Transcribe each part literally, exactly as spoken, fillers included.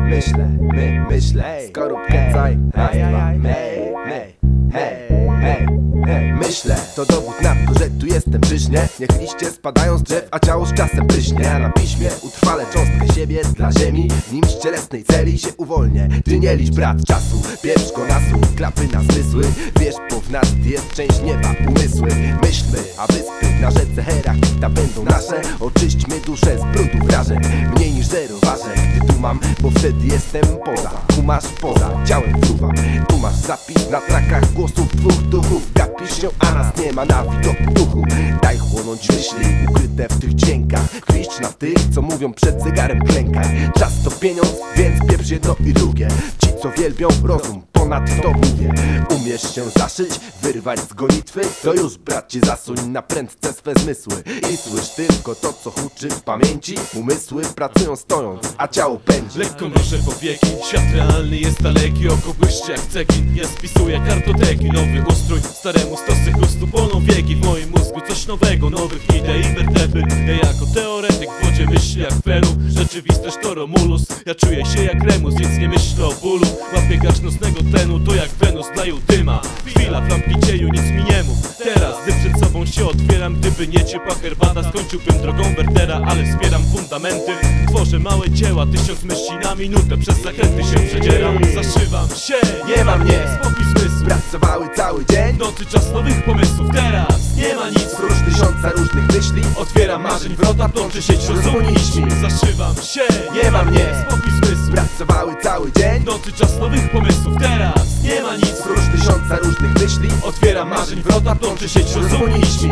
myślę, my, myślę, skorupkę, caj, raz, dwa, mej, mej, hej, hej, hej, myślę. To dowód na to, że tu jestem, czyż nie? Niech liście spadają z drzew, a ciało z czasem pryśnie. A na piśmie utrwalę cząstkę siebie dla ziemi, w nim z cielesnej celi się uwolnię. Ty nie licz brat czasu, pieprz go na słuch, klapy na zmysły. Wiesz, bo w nas jest część nieba, umysły. Myślmy, a wyspy na rzece Herakita będą nasze. Oczyśćmy duszę z brudu wrażeń, mniej niż zero ważę, gdy tu mam, bo wtedy jestem poza. Tu masz poza, ciałem wpływam. Tu masz zapis na trakach głosów dwóch duchów. Gapisz się, a nas nie ma na widoku duchu. Daj chłonąć myśli ukryte w tych dźwiękach. Kwicz na tych, co mówią przed zegarem klękaj. Czas to pieniądz, więc pieprz jedno i drugie. Ci, co wielbią rozum, ponad to mówię. Umiesz się zaszyć, wyrwać z gonitwy? To już bracie zasuń na prędce swe zmysły i słysz tylko to, co huczy w pamięci. Umysły pracują stojąc, a ciało pędzi. Lekko mrużę powieki, świat realny jest daleki. Oko błyszczy jak cekin, ja spisuję kartoteki. Nowy ustrój, staremu stosy chrustu polną wieki. W moim mózgu coś nowego, nowych idei, wertepy. Ja jako teoretyk w wodzie myśli jak fenu. Rzeczywistość to Romulus, ja czuję się jak Remus, więc nie myślę o bólu. Łapię garść nocnego tlenu, to jak Wenus dla Judyma. Chwila, flampki cieju, nic mi nie mów. Teraz, gdy przed sobą się otwieram, gdyby nie ciepła herbata, skończyłbym drogą Wertera, ale wspieram fundamenty. Tworzę małe dzieła, tysiąc myśli na minutę, przez zakręty się przedzieram. Zaszywam się, Nie ma mnie, spokój zmysłu. pracowały cały dzień. Nocy czas nowych pomysłów, teraz nie ma nic. Prócz tysiąca różnych myśli, Otwieram marzeń wrota, plączy sieć rozumu nićmi. Zaszywam się, nie ma mnie, spokój zmysłu. pracowały cały dzień. Nocy czas nowych pomysłów, teraz nie ma nic. Prócz tysiąca różnych myśli, Otwieram marzeń wrota, plączy sieć rozumu nićmi.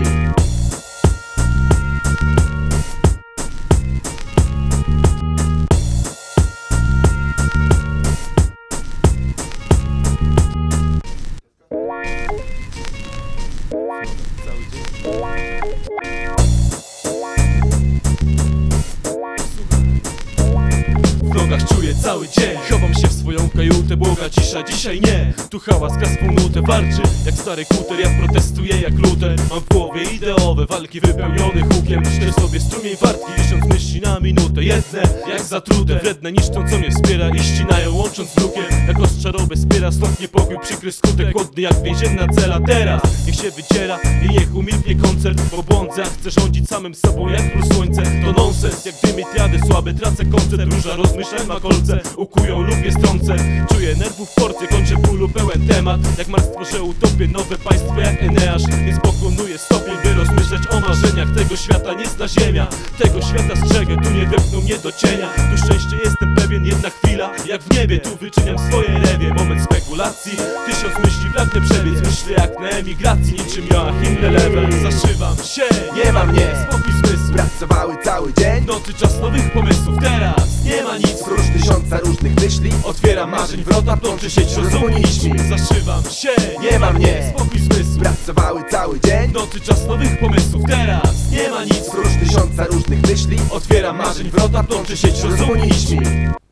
W nogach czuję cały dzień, chowam się w swoją kajutę, błoga cisza, dzisiaj nie. Tu hałas gra swą nutę, warczy jak stary kuter, ja protestuję jak Luter. Mam w głowie ideowe walki wypełnione hukiem. Myślę sobie strumień wartki, tysiąc myśli na minutę. Jedne jak zatrute, wredne niszczą co mnie wspiera i ścinają łącząc z lukiem. Jak ostrza robę spiera, stąd niepokój, przykry skutek. Głodny jak więzienna cela, teraz niech się wyciera i niech umilknie koncert. Bo błądzę, a chcę rządzić samym sobą jak król słońce. To nonsens, jak dymy triady słabe, tracę koncert. Róża rozmyślań ma kolce, ukują lub je strącę. Czuję nerwów porcję, kończę bólu pełen temat. Jak Marx tworzę utopię, nowe państwo jak Eneasz. Więc pokonuję stopień, by rozmyśleć o marzeniach. Tego świata nie zna ziemia, tego świata strzegę. Tu nie wepchną mnie do cienia, tu szczęście jestem pewien. Jedna chwila, jak w niebie, tu wyczyniam swoje rewie. Moment spekulacji, tysiąc myśli pragnę przebiec. Myślę jak na emigracji, niczym Joachim de Level. Zaszywam się, nie ma mnie, spokój zmysłu. pracowały cały dzień. Nocy czas nowych pomysłów, teraz nie ma nic. Prócz tysiąca różnych myśli, Otwieram marzeń wrota, plączy sieć rozumu nićmi. Zaszywam się, nie ma mnie, spokój zmysłu. pracowały cały dzień. Nocy czas nowych pomysłów, teraz nie ma nic. Prócz tysiąca różnych myśli, Otwieram marzeń wrota, plączy sieć rozumu nićmi.